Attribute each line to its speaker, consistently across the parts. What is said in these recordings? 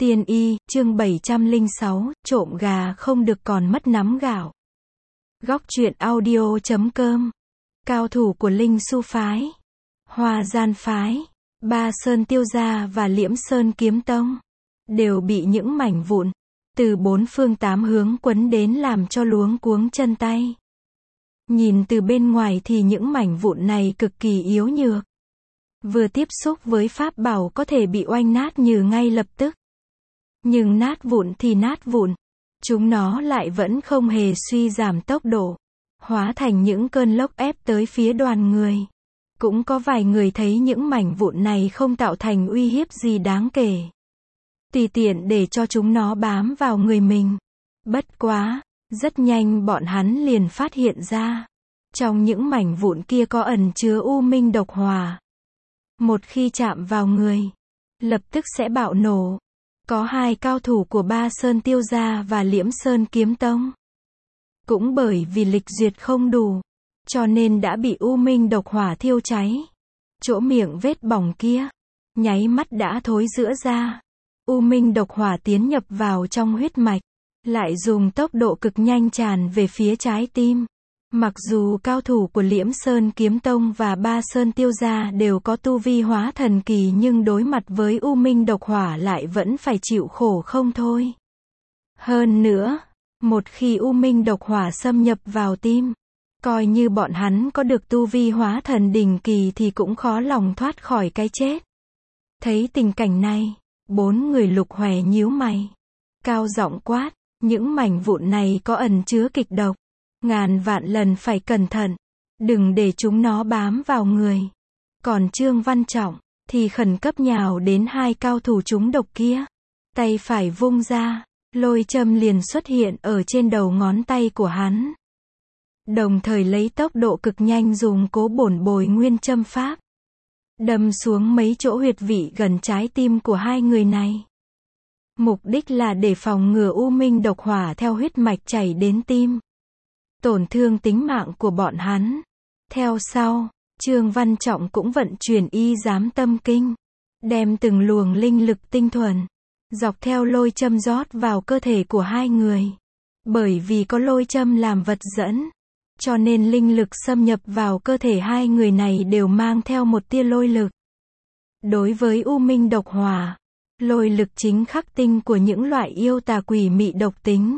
Speaker 1: Tiên y, chương 706, trộm gà không được còn mất nắm gạo. Góc truyện audio.com. Cao thủ của Linh Su phái, Hoa Gian phái, Ba Sơn Tiêu gia và Liễm Sơn Kiếm tông đều bị những mảnh vụn từ bốn phương tám hướng quấn đến làm cho luống cuống chân tay. Nhìn từ bên ngoài thì những mảnh vụn này cực kỳ yếu nhược, vừa tiếp xúc với pháp bảo có thể bị oanh nát như ngay lập tức. Nhưng nát vụn thì nát vụn, chúng nó lại vẫn không hề suy giảm tốc độ, hóa thành những cơn lốc ép tới phía đoàn người. Cũng có vài người thấy những mảnh vụn này không tạo thành uy hiếp gì đáng kể, tùy tiện để cho chúng nó bám vào người mình. Bất quá, rất nhanh bọn hắn liền phát hiện ra, trong những mảnh vụn kia có ẩn chứa u minh độc hỏa. Một khi chạm vào người, lập tức sẽ bạo nổ. Có hai cao thủ của Ba Sơn Tiêu gia và Liễm Sơn Kiếm tông, cũng bởi vì lịch duyệt không đủ, cho nên đã bị u minh độc hỏa thiêu cháy. Chỗ miệng vết bỏng kia, nháy mắt đã thối rữa ra. U minh độc hỏa tiến nhập vào trong huyết mạch, lại dùng tốc độ cực nhanh tràn về phía trái tim. Mặc dù cao thủ của Liễm Sơn Kiếm tông và Ba Sơn Tiêu gia đều có tu vi hóa thần kỳ, nhưng đối mặt với u minh độc hỏa lại vẫn phải chịu khổ không thôi. Hơn nữa, một khi u minh độc hỏa xâm nhập vào tim, coi như bọn hắn có được tu vi hóa thần đỉnh kỳ thì cũng khó lòng thoát khỏi cái chết. Thấy tình cảnh này, bốn người Lục Hoè nhíu mày, cao giọng quát, những mảnh vụn này có ẩn chứa kịch độc, ngàn vạn lần phải cẩn thận, đừng để chúng nó bám vào người. Còn Trương Văn Trọng thì khẩn cấp nhào đến hai cao thủ trúng độc kia, tay phải vung ra, lôi châm liền xuất hiện ở trên đầu ngón tay của hắn. Đồng thời lấy tốc độ cực nhanh dùng Cố Bổn Bồi Nguyên châm pháp, đâm xuống mấy chỗ huyệt vị gần trái tim của hai người này. Mục đích là để phòng ngừa u minh độc hỏa theo huyết mạch chảy đến tim, tổn thương tính mạng của bọn hắn. Theo sau, Trương Văn Trọng cũng vận chuyển y giám tâm kinh, đem từng luồng linh lực tinh thuần, dọc theo lôi châm rót vào cơ thể của hai người. Bởi vì có lôi châm làm vật dẫn, cho nên linh lực xâm nhập vào cơ thể hai người này đều mang theo một tia lôi lực. Đối với u minh độc hỏa, lôi lực chính khắc tinh của những loại yêu tà quỷ mị độc tính.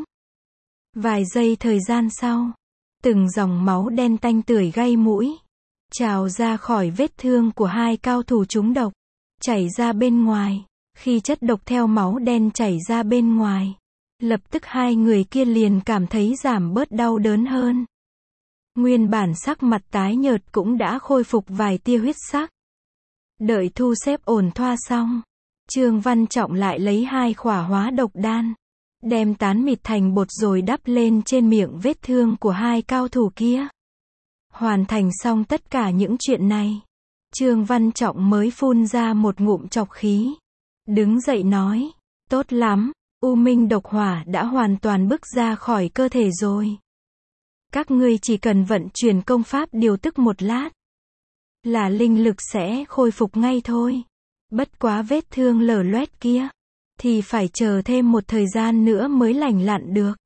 Speaker 1: Vài giây thời gian sau, từng dòng máu đen tanh tưởi gây mũi trào ra khỏi vết thương của hai cao thủ trúng độc, chảy ra bên ngoài. Khi chất độc theo máu đen chảy ra bên ngoài, lập tức hai người kia liền cảm thấy giảm bớt đau đớn hơn. Nguyên bản sắc mặt tái nhợt cũng đã khôi phục vài tia huyết sắc. Đợi thu xếp ổn thỏa xong, Trương Văn Trọng lại lấy hai khỏa hóa độc đan, đem tán mịt thành bột rồi đắp lên trên miệng vết thương của hai cao thủ kia. Hoàn thành xong tất cả những chuyện này, Trương Văn Trọng mới phun ra một ngụm trọc khí, đứng dậy nói, tốt lắm, u minh độc hỏa đã hoàn toàn bức ra khỏi cơ thể rồi. Các ngươi chỉ cần vận chuyển công pháp điều tức một lát, là linh lực sẽ khôi phục ngay thôi. Bất quá vết thương lở loét kia, thì phải chờ thêm một thời gian nữa mới lành lặn được.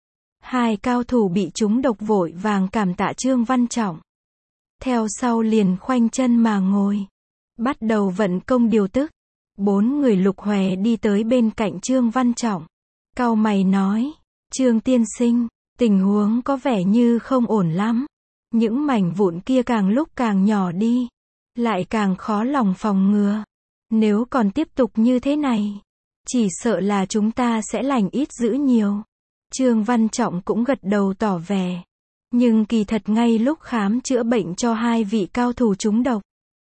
Speaker 1: Hai cao thủ bị trúng độc vội vàng cảm tạ Trương Văn Trọng. Theo sau liền khoanh chân mà ngồi, bắt đầu vận công điều tức. Bốn người Lục Hoè đi tới bên cạnh Trương Văn Trọng, cau mày nói, Trương tiên sinh, tình huống có vẻ như không ổn lắm. Những mảnh vụn kia càng lúc càng nhỏ đi, lại càng khó lòng phòng ngừa. Nếu còn tiếp tục như thế này, chỉ sợ là chúng ta sẽ lành ít dữ nhiều. Trương Văn Trọng cũng gật đầu tỏ vẻ. Nhưng kỳ thật ngay lúc khám chữa bệnh cho hai vị cao thủ trúng độc,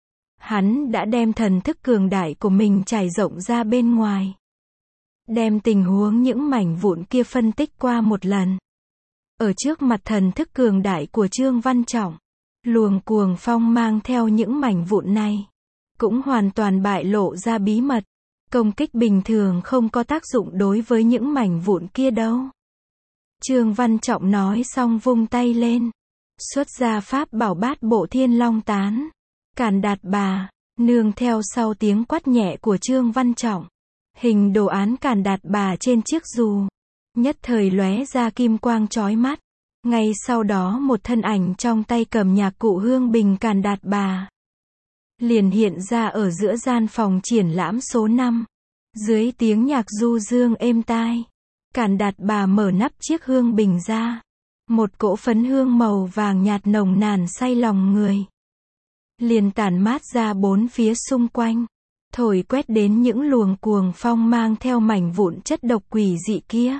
Speaker 1: hắn đã đem thần thức cường đại của mình trải rộng ra bên ngoài, đem tình huống những mảnh vụn kia phân tích qua một lần. Ở trước mặt thần thức cường đại của Trương Văn Trọng, luồng cuồng phong mang theo những mảnh vụn này cũng hoàn toàn bại lộ ra bí mật. Công kích bình thường không có tác dụng đối với những mảnh vụn kia đâu. Trương Văn Trọng nói xong vung tay lên, xuất ra pháp bảo Bát Bộ Thiên Long Tán, càn đạt bà, nương theo sau tiếng quát nhẹ của Trương Văn Trọng. Hình đồ án càn đạt bà trên chiếc dù, nhất thời lóe ra kim quang chói mắt. Ngay sau đó một thân ảnh trong tay cầm nhạc cụ hương bình càn đạt bà liền hiện ra ở giữa gian phòng triển lãm số 5. Dưới tiếng nhạc du dương êm tai, càn đạt bà mở nắp chiếc hương bình ra. Một cỗ phấn hương màu vàng nhạt nồng nàn say lòng người liền tản mát ra bốn phía xung quanh, thổi quét đến những luồng cuồng phong mang theo mảnh vụn chất độc quỷ dị kia.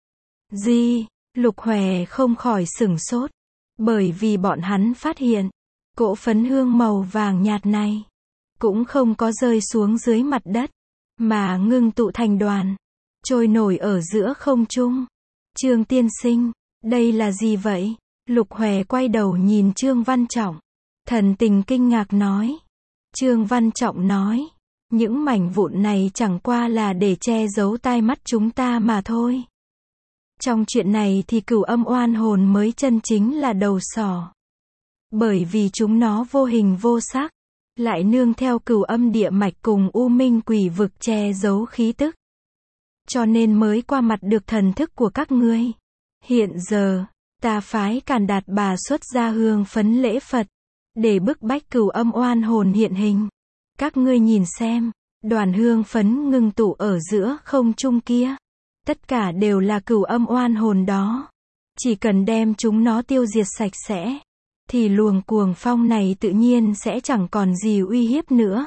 Speaker 1: Lục Hòe không khỏi sửng sốt, bởi vì bọn hắn phát hiện, cỗ phấn hương màu vàng nhạt này cũng không có rơi xuống dưới mặt đất, mà ngưng tụ thành đoàn, trôi nổi ở giữa không trung. Trương tiên sinh, đây là gì vậy? Lục Hòe quay đầu nhìn Trương Văn Trọng, thần tình kinh ngạc nói. Trương Văn Trọng nói, những mảnh vụn này chẳng qua là để che giấu tai mắt chúng ta mà thôi. Trong chuyện này thì Cửu Âm oan hồn mới chân chính là đầu sỏ. Bởi vì chúng nó vô hình vô sắc, lại nương theo Cửu Âm địa mạch cùng U Minh quỷ vực che giấu khí tức, cho nên mới qua mặt được thần thức của các ngươi. Hiện giờ, ta phái Càn Đạt bà xuất ra hương phấn lễ Phật, để bức bách Cửu Âm oan hồn hiện hình. Các ngươi nhìn xem, đoàn hương phấn ngưng tụ ở giữa không trung kia, tất cả đều là Cửu Âm oan hồn đó. Chỉ cần đem chúng nó tiêu diệt sạch sẽ, thì luồng cuồng phong này tự nhiên sẽ chẳng còn gì uy hiếp nữa.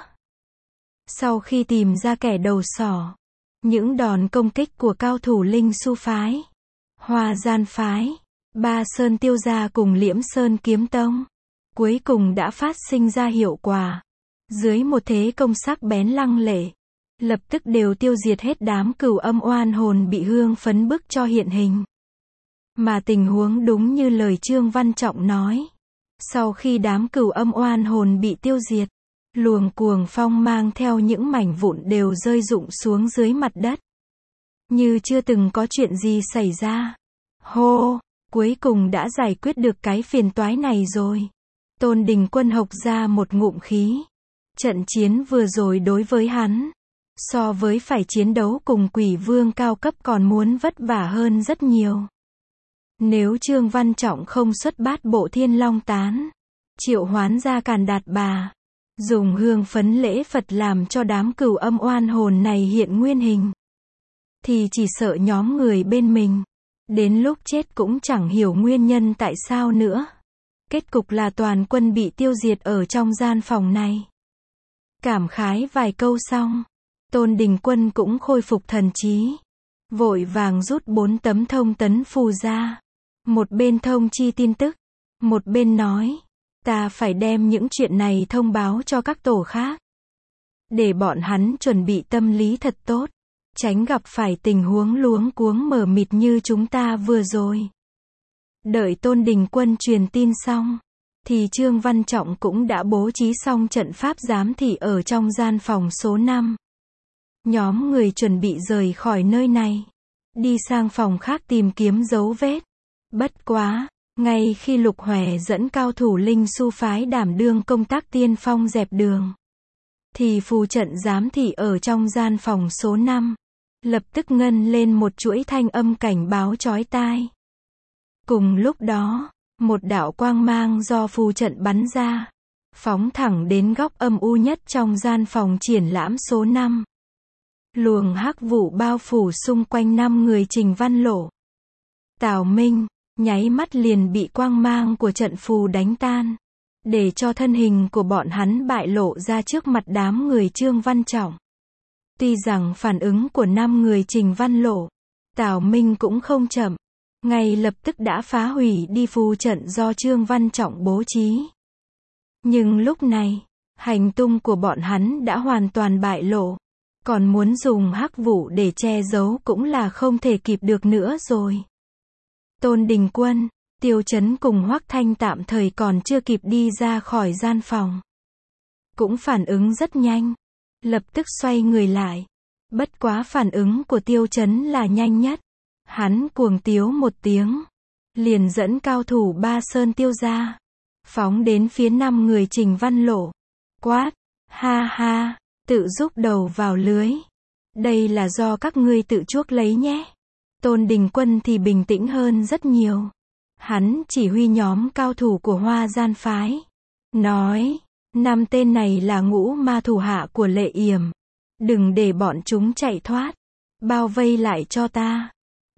Speaker 1: Sau khi tìm ra kẻ đầu sỏ, những đòn công kích của cao thủ Linh Su phái, Hoa Gian phái, Ba Sơn Tiêu gia cùng Liễm Sơn Kiếm Tông, cuối cùng đã phát sinh ra hiệu quả. Dưới một thế công sắc bén lăng lệ, lập tức đều tiêu diệt hết đám Cửu Âm oan hồn bị hương phấn bức cho hiện hình. Mà tình huống đúng như lời Trương Văn Trọng nói. Sau khi đám Cửu Âm oan hồn bị tiêu diệt, luồng cuồng phong mang theo những mảnh vụn đều rơi rụng xuống dưới mặt đất, như chưa từng có chuyện gì xảy ra. Hô, cuối cùng đã giải quyết được cái phiền toái này rồi. Tôn Đình Quân hộc ra một ngụm khí. Trận chiến vừa rồi đối với hắn, so với phải chiến đấu cùng quỷ vương cao cấp còn muốn vất vả hơn rất nhiều. Nếu Trương Văn Trọng không xuất bát bộ Thiên Long tán, triệu hoán ra Càn Đạt bà, dùng hương phấn lễ Phật làm cho đám Cửu Âm oan hồn này hiện nguyên hình, thì chỉ sợ nhóm người bên mình, đến lúc chết cũng chẳng hiểu nguyên nhân tại sao nữa. Kết cục là toàn quân bị tiêu diệt ở trong gian phòng này. Cảm khái vài câu xong, Tôn Đình Quân cũng khôi phục thần trí, vội vàng rút 4 tấm thông tấn phù ra. Một bên thông chi tin tức, một bên nói, ta phải đem những chuyện này thông báo cho các tổ khác, để bọn hắn chuẩn bị tâm lý thật tốt, tránh gặp phải tình huống luống cuống mờ mịt như chúng ta vừa rồi. Đợi Tôn Đình Quân truyền tin xong, thì Trương Văn Trọng cũng đã bố trí xong trận pháp giám thị ở trong gian phòng số 5. Nhóm người chuẩn bị rời khỏi nơi này, đi sang phòng khác tìm kiếm dấu vết. Bất quá, ngay khi Lục Hòe dẫn cao thủ Linh Su phái đảm đương công tác tiên phong dẹp đường, thì phù trận giám thị ở trong gian phòng số 5, lập tức ngân lên một chuỗi thanh âm cảnh báo chói tai. Cùng lúc đó, một đạo quang mang do phù trận bắn ra, phóng thẳng đến góc âm u nhất trong gian phòng triển lãm số 5. Luồng hắc vụ bao phủ xung quanh 5 người Trình Văn Lộ, Tào Minh, nháy mắt liền bị quang mang của trận phù đánh tan, để cho thân hình của bọn hắn bại lộ ra trước mặt đám người Trương Văn Trọng. Tuy rằng phản ứng của 5 người Trình Văn Lộ, Tào Minh cũng không chậm, ngay lập tức đã phá hủy đi phù trận do Trương Văn Trọng bố trí. Nhưng lúc này, hành tung của bọn hắn đã hoàn toàn bại lộ, còn muốn dùng hắc vụ để che giấu cũng là không thể kịp được nữa rồi. Tôn Đình Quân, Tiêu Chấn cùng Hoắc Thanh tạm thời còn chưa kịp đi ra khỏi gian phòng, cũng phản ứng rất nhanh, lập tức xoay người lại. Bất quá phản ứng của Tiêu Chấn là nhanh nhất. Hắn cuồng tiếu một tiếng, liền dẫn cao thủ Ba Sơn Tiêu gia, phóng đến phía 5 người Trình Văn Lộ, quát, ha ha, tự rúc đầu vào lưới. Đây là do các ngươi tự chuốc lấy nhé. Tôn Đình Quân thì bình tĩnh hơn rất nhiều. Hắn chỉ huy nhóm cao thủ của Hoa Gian phái. Nói, 5 tên này là ngũ ma thủ hạ của Lệ Yểm. Đừng để bọn chúng chạy thoát. Bao vây lại cho ta.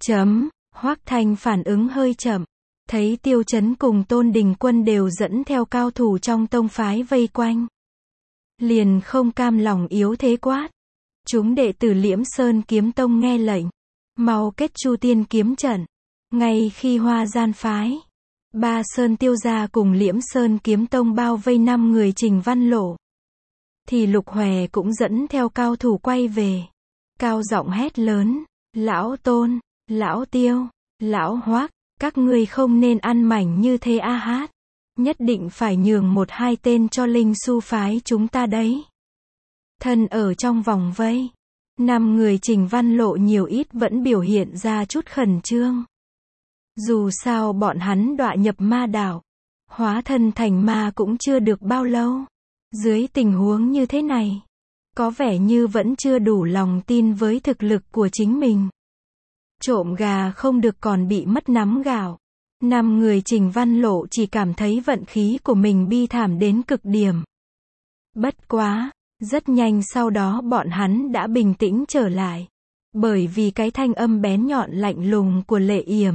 Speaker 1: Hoắc Thanh phản ứng hơi chậm. Thấy Tiêu Chấn cùng Tôn Đình Quân đều dẫn theo cao thủ trong tông phái vây quanh. Liền không cam lòng yếu thế quát. Chúng đệ tử Liễm Sơn Kiếm Tông nghe lệnh. Mau kết Chu Tiên kiếm trận. Ngay khi Hoa Gian phái, Ba Sơn Tiêu gia cùng Liễm Sơn Kiếm Tông bao vây 5 người Trình Văn Lộ, thì Lục Hòe cũng dẫn theo cao thủ quay về. Cao giọng hét lớn, Lão Tôn, Lão Tiêu, Lão Hoắc, các ngươi không nên ăn mảnh như thế a hát. Nhất định phải nhường 1-2 tên cho Linh Su phái chúng ta đấy. Thân ở trong vòng vây, 5 người Trình Văn Lộ nhiều ít vẫn biểu hiện ra chút khẩn trương. Dù sao bọn hắn đọa nhập ma đảo, hóa thân thành ma cũng chưa được bao lâu. Dưới tình huống như thế này, có vẻ như vẫn chưa đủ lòng tin với thực lực của chính mình. Trộm gà không được còn bị mất nắm gạo. 5 người Trình Văn Lộ chỉ cảm thấy vận khí của mình bi thảm đến cực điểm. Bất quá, rất nhanh sau đó bọn hắn đã bình tĩnh trở lại. Bởi vì cái thanh âm bén nhọn lạnh lùng của Lệ Yểm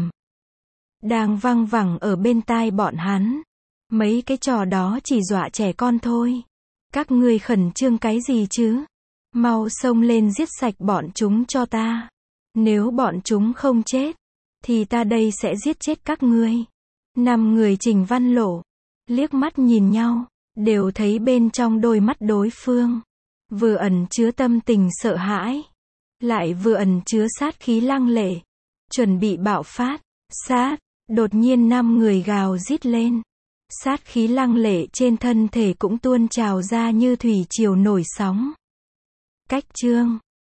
Speaker 1: đang văng vẳng ở bên tai bọn hắn. Mấy cái trò đó chỉ dọa trẻ con thôi. Các ngươi khẩn trương cái gì chứ? Mau xông lên giết sạch bọn chúng cho ta. Nếu bọn chúng không chết, thì ta đây sẽ giết chết các ngươi. 5 người Trình Văn Lộ liếc mắt nhìn nhau, đều thấy bên trong đôi mắt đối phương vừa ẩn chứa tâm tình sợ hãi, lại vừa ẩn chứa sát khí lăng lệ, chuẩn bị bạo phát. Sát, đột nhiên 5 người gào rít lên. Sát khí lăng lệ trên thân thể cũng tuôn trào ra như thủy triều nổi sóng. Cách chương